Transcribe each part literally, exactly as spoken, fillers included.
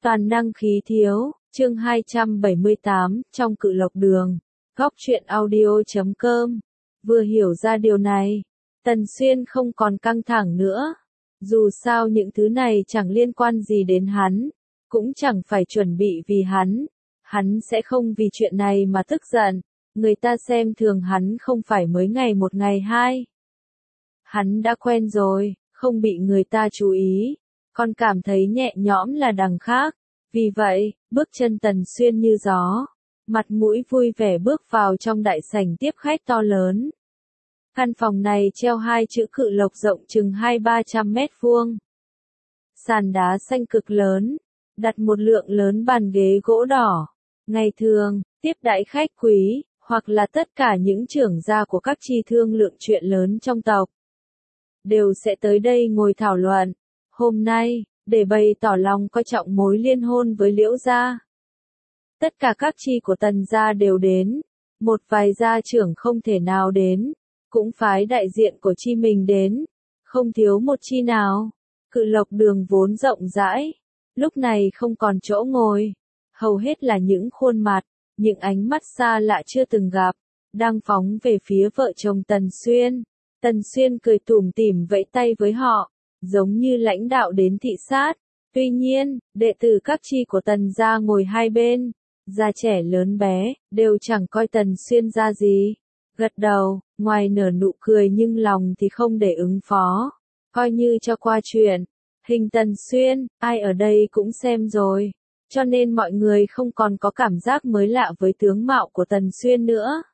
Toàn năng khí thiếu, chương hai trăm bảy mươi tám, trong Cự Lộc Đường, góc truyện audio chấm com. Vừa hiểu ra điều này, Tần Xuyên không còn căng thẳng nữa. Dù sao những thứ này chẳng liên quan gì đến hắn, cũng chẳng phải chuẩn bị vì hắn. Hắn sẽ không vì chuyện này mà tức giận, người ta xem thường hắn không phải mới ngày một ngày hai. Hắn đã quen rồi, không bị người ta chú ý, còn cảm thấy nhẹ nhõm là đằng khác. Vì vậy, bước chân Tần Xuyên như gió, mặt mũi vui vẻ bước vào trong đại sảnh tiếp khách to lớn. Căn phòng này treo hai chữ Cự Lộc rộng chừng hai ba trăm mét vuông. Sàn đá xanh cực lớn, đặt một lượng lớn bàn ghế gỗ đỏ. Ngày thường, tiếp đãi khách quý, hoặc là tất cả những trưởng gia của các chi thương lượng chuyện lớn trong tộc, đều sẽ tới đây ngồi thảo luận. Hôm nay, để bày tỏ lòng coi trọng mối liên hôn với Liễu gia, tất cả các chi của Tần gia đều đến, một vài gia trưởng không thể nào đến, cũng phái đại diện của chi mình đến, không thiếu một chi nào. Cự Lộc Đường vốn rộng rãi, lúc này không còn chỗ ngồi, hầu hết là những khuôn mặt, những ánh mắt xa lạ chưa từng gặp, đang phóng về phía vợ chồng Tần Xuyên. Tần Xuyên cười tủm tỉm vẫy tay với họ, giống như lãnh đạo đến thị sát. Tuy nhiên, đệ tử các chi của Tần gia ngồi hai bên, già trẻ lớn bé, đều chẳng coi Tần Xuyên ra gì. Gật đầu, ngoài nở nụ cười nhưng lòng thì không để ứng phó, coi như cho qua chuyện. Hình Tần Xuyên, ai ở đây cũng xem rồi, cho nên mọi người không còn có cảm giác mới lạ với tướng mạo của Tần Xuyên nữa.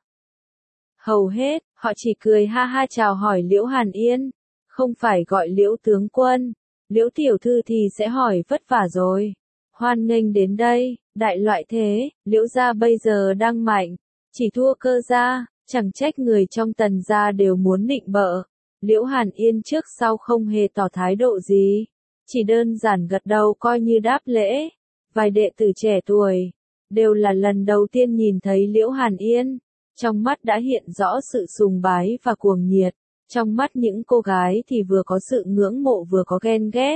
Hầu hết, họ chỉ cười ha ha chào hỏi Liễu Hàn Yên, không phải gọi Liễu tướng quân, Liễu tiểu thư thì sẽ hỏi vất vả rồi. Hoan nghênh đến đây, đại loại thế, Liễu gia bây giờ đang mạnh, chỉ thua Cơ gia, chẳng trách người trong Tần gia đều muốn nịnh bợ. Liễu Hàn Yên trước sau không hề tỏ thái độ gì, chỉ đơn giản gật đầu coi như đáp lễ. Vài đệ tử trẻ tuổi, đều là lần đầu tiên nhìn thấy Liễu Hàn Yên, trong mắt đã hiện rõ sự sùng bái và cuồng nhiệt, trong mắt những cô gái thì vừa có sự ngưỡng mộ vừa có ghen ghét.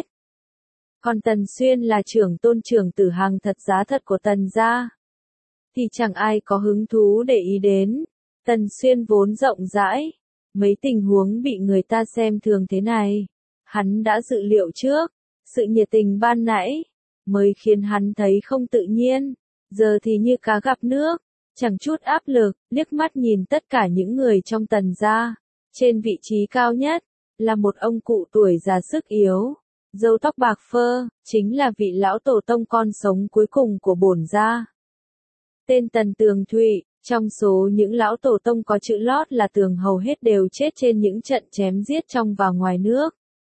Còn Tần Xuyên là trưởng tôn trưởng tử hàng thật giá thật của Tần gia, thì chẳng ai có hứng thú để ý đến. Tần Xuyên vốn rộng rãi, mấy tình huống bị người ta xem thường thế này, hắn đã dự liệu trước. Sự nhiệt tình ban nãy mới khiến hắn thấy không tự nhiên, giờ thì như cá gặp nước, chẳng chút áp lực. Liếc mắt nhìn tất cả những người trong Tần gia, trên vị trí cao nhất là một ông cụ tuổi già sức yếu, râu tóc bạc phơ, chính là vị lão tổ tông con sống cuối cùng của bổn gia. Tên Tần Tường Thụy, trong số những lão tổ tông có chữ lót là Tường hầu hết đều chết trên những trận chém giết trong và ngoài nước.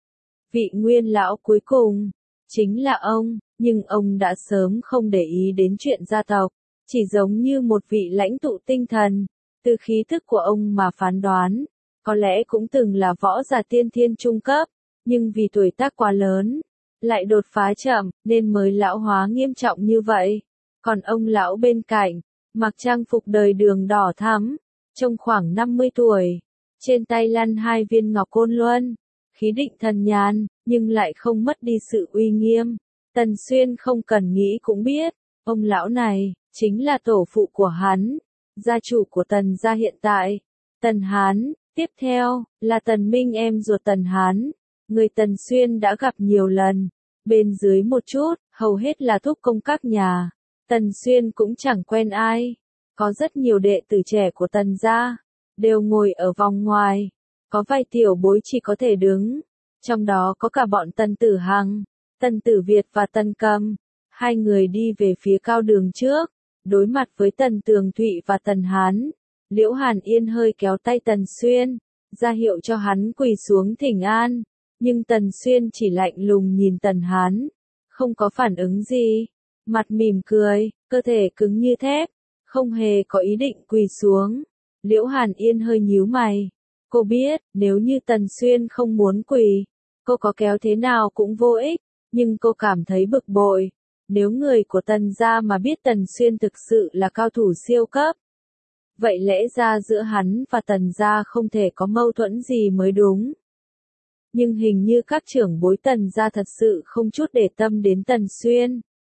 Vị nguyên lão cuối cùng chính là ông, nhưng ông đã sớm không để ý đến chuyện gia tộc, chỉ giống như một vị lãnh tụ tinh thần, từ khí thức của ông mà phán đoán, có lẽ cũng từng là võ giả tiên thiên trung cấp, nhưng vì tuổi tác quá lớn, lại đột phá chậm, nên mới lão hóa nghiêm trọng như vậy. Còn ông lão bên cạnh, mặc trang phục đời đường đỏ thắm, trông khoảng năm mươi tuổi, trên tay lăn hai viên ngọc côn luân, khí định thần nhàn, nhưng lại không mất đi sự uy nghiêm. Tần Xuyên không cần nghĩ cũng biết, ông lão này chính là tổ phụ của hắn, gia chủ của Tần gia hiện tại, Tần Hán. Tiếp theo là Tần Minh, em ruột Tần Hán, người Tần Xuyên đã gặp nhiều lần. Bên dưới một chút, hầu hết là thúc công các nhà, Tần Xuyên cũng chẳng quen ai. Có rất nhiều đệ tử trẻ của Tần gia, đều ngồi ở vòng ngoài, có vài tiểu bối chỉ có thể đứng, trong đó có cả bọn Tần Tử Hằng, Tần Tử Việt và Tần Cầm. Hai người đi về phía cao đường trước, đối mặt với Tần Tường Thụy và Tần Hán. Liễu Hàn Yên hơi kéo tay Tần Xuyên, ra hiệu cho hắn quỳ xuống thỉnh an, nhưng Tần Xuyên chỉ lạnh lùng nhìn Tần Hán, không có phản ứng gì, mặt mỉm cười, cơ thể cứng như thép, không hề có ý định quỳ xuống. Liễu Hàn Yên hơi nhíu mày, cô biết, nếu như Tần Xuyên không muốn quỳ, cô có kéo thế nào cũng vô ích, nhưng cô cảm thấy bực bội, nếu người của Tần gia mà biết Tần Xuyên thực sự là cao thủ siêu cấp, vậy lẽ ra giữa hắn và Tần gia không thể có mâu thuẫn gì mới đúng. Nhưng hình như các trưởng bối Tần gia thật sự không chút để tâm đến Tần Xuyên.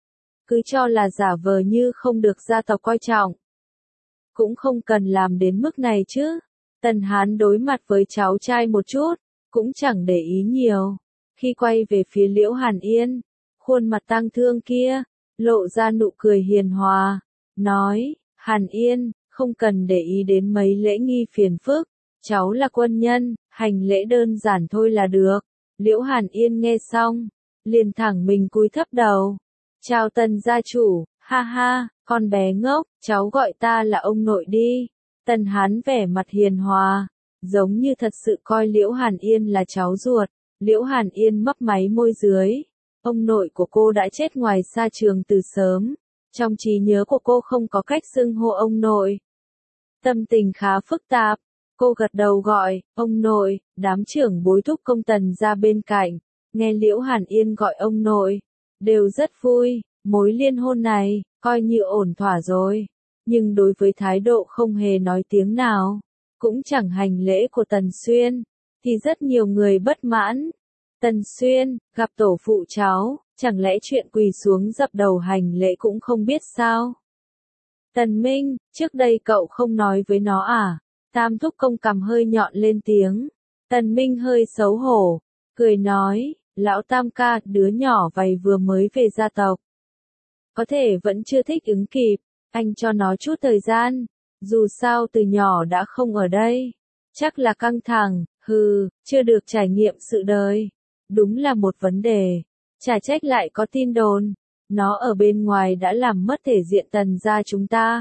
cứ cho là giả vờ như không được gia tộc coi trọng. Cũng không cần làm đến mức này chứ. Tần Hán đối mặt với cháu trai một chút, cũng chẳng để ý nhiều. Khi quay về phía Liễu Hàn Yên, khuôn mặt tang thương kia, lộ ra nụ cười hiền hòa, nói, Hàn Yên, không cần để ý đến mấy lễ nghi phiền phức, cháu là quân nhân, hành lễ đơn giản thôi là được. Liễu Hàn Yên nghe xong, liền thẳng mình cúi thấp đầu. Chào Tần gia chủ, ha ha, con bé ngốc, cháu gọi ta là ông nội đi. Tần Hán vẻ mặt hiền hòa, giống như thật sự coi Liễu Hàn Yên là cháu ruột. Liễu Hàn Yên mấp máy môi dưới. Ông nội của cô đã chết ngoài sa trường từ sớm. Trong trí nhớ của cô không có cách xưng hô ông nội. Tâm tình khá phức tạp. Cô gật đầu gọi, ông nội, đám trưởng bối thúc công Tần ra bên cạnh. Nghe Liễu Hàn Yên gọi ông nội. Đều rất vui, mối liên hôn này, coi như ổn thỏa rồi. Nhưng đối với thái độ không hề nói tiếng nào, cũng chẳng hành lễ của Tần Xuyên, thì rất nhiều người bất mãn. Tần Xuyên, gặp tổ phụ cháu, chẳng lẽ chuyện quỳ xuống dập đầu hành lễ cũng không biết sao? Tần Minh, trước đây cậu không nói với nó à? Tam thúc công cằm hơi nhọn lên tiếng. Tần Minh hơi xấu hổ, cười nói, lão Tam ca, đứa nhỏ vầy vừa mới về gia tộc. Có thể vẫn chưa thích ứng kịp, anh cho nó chút thời gian, dù sao từ nhỏ đã không ở đây. Chắc là căng thẳng, hừ, chưa được trải nghiệm sự đời. Đúng là một vấn đề. Chả trách lại có tin đồn. Nó ở bên ngoài đã làm mất thể diện Tần gia chúng ta.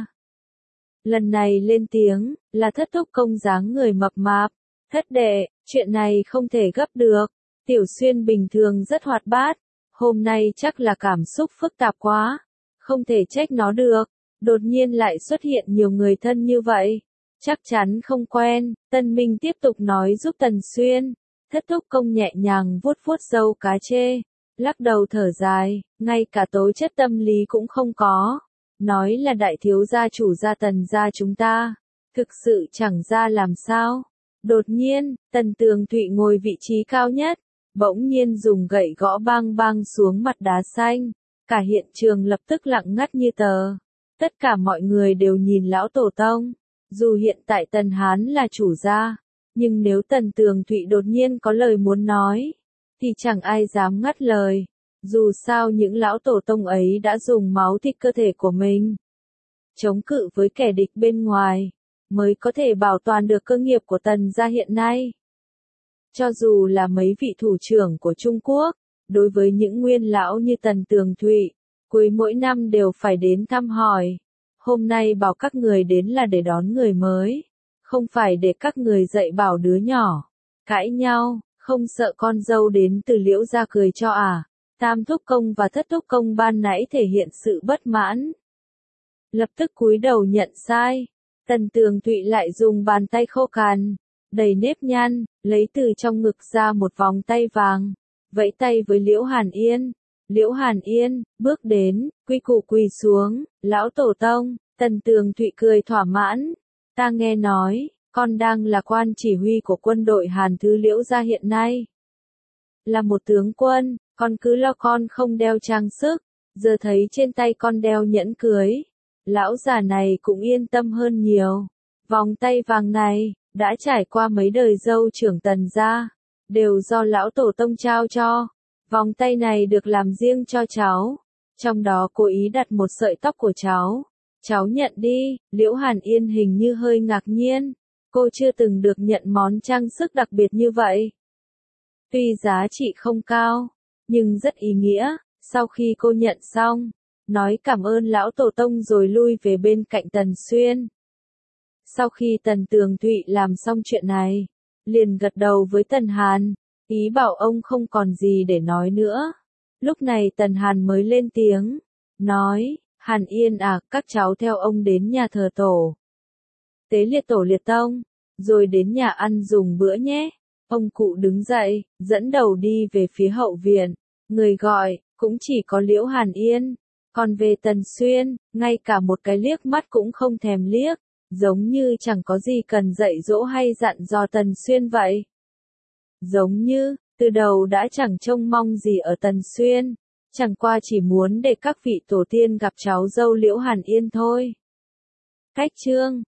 Lần này lên tiếng, là thất thúc công dáng người mập mạp. Thất đệ, chuyện này không thể gấp được. Tiểu Xuyên bình thường rất hoạt bát. Hôm nay chắc là cảm xúc phức tạp quá. Không thể trách nó được. Đột nhiên lại xuất hiện nhiều người thân như vậy. Chắc chắn không quen. Tân Minh tiếp tục nói giúp Tần Xuyên. Thất thúc công nhẹ nhàng vuốt vuốt râu cá chê. Lắc đầu thở dài, ngay cả tố chất tâm lý cũng không có. Nói là đại thiếu gia chủ gia Tần gia chúng ta. Thực sự chẳng ra làm sao. Đột nhiên, Tần Tường Thụy ngồi vị trí cao nhất. Bỗng nhiên dùng gậy gõ bang bang xuống mặt đá xanh. Cả hiện trường lập tức lặng ngắt như tờ. Tất cả mọi người đều nhìn lão tổ tông. Dù hiện tại Tần Hán là chủ gia, nhưng nếu Tần Tường Thụy đột nhiên có lời muốn nói, thì chẳng ai dám ngắt lời. Dù sao những lão tổ tông ấy đã dùng máu thịt cơ thể của mình chống cự với kẻ địch bên ngoài, mới có thể bảo toàn được cơ nghiệp của Tần gia hiện nay. Cho dù là mấy vị thủ trưởng của Trung Quốc, đối với những nguyên lão như Tần Tường Thụy, cuối mỗi năm đều phải đến thăm hỏi. Hôm nay bảo các người đến là để đón người mới, không phải để các người dạy bảo đứa nhỏ cãi nhau, không sợ con dâu đến từ Liễu gia cười cho à? Tam thúc công và thất thúc công ban nãy thể hiện sự bất mãn, lập tức cúi đầu nhận sai. Tần Tường Thụy lại dùng bàn tay khô cằn, đầy nếp nhăn, lấy từ trong ngực ra một vòng tay vàng, vẫy tay với Liễu Hàn Yên. Liễu Hàn Yên bước đến, quy củ quỳ xuống, lão tổ tông. Tần Tường Thụy cười thỏa mãn. Ta nghe nói, con đang là quan chỉ huy của quân đội Hàn Thứ Liễu gia hiện nay. Là một tướng quân, con cứ lo con không đeo trang sức, giờ thấy trên tay con đeo nhẫn cưới. Lão già này cũng yên tâm hơn nhiều. Vòng tay vàng này, đã trải qua mấy đời dâu trưởng Tần gia, đều do lão tổ tông trao cho. Vòng tay này được làm riêng cho cháu, trong đó cố ý đặt một sợi tóc của cháu. Cháu nhận đi. Liễu Hàn Yên hình như hơi ngạc nhiên. Cô chưa từng được nhận món trang sức đặc biệt như vậy. Tuy giá trị không cao, nhưng rất ý nghĩa. Sau khi cô nhận xong, nói cảm ơn lão tổ tông rồi lui về bên cạnh Tần Xuyên. Sau khi Tần Tường Thụy làm xong chuyện này, liền gật đầu với Tần Hàn, ý bảo ông không còn gì để nói nữa. Lúc này Tần Hàn mới lên tiếng, nói, Hàn Yên à, các cháu theo ông đến nhà thờ tổ. Tế liệt tổ liệt tông, rồi đến nhà ăn dùng bữa nhé. Ông cụ đứng dậy, dẫn đầu đi về phía hậu viện. Người gọi, cũng chỉ có Liễu Hàn Yên. Còn về Tần Xuyên, ngay cả một cái liếc mắt cũng không thèm liếc. Giống như chẳng có gì cần dạy dỗ hay dặn dò Tần Xuyên vậy. Giống như, từ đầu đã chẳng trông mong gì ở Tần Xuyên. Chẳng qua chỉ muốn để các vị tổ tiên gặp cháu dâu Liễu Hàn Yên thôi. Cách chương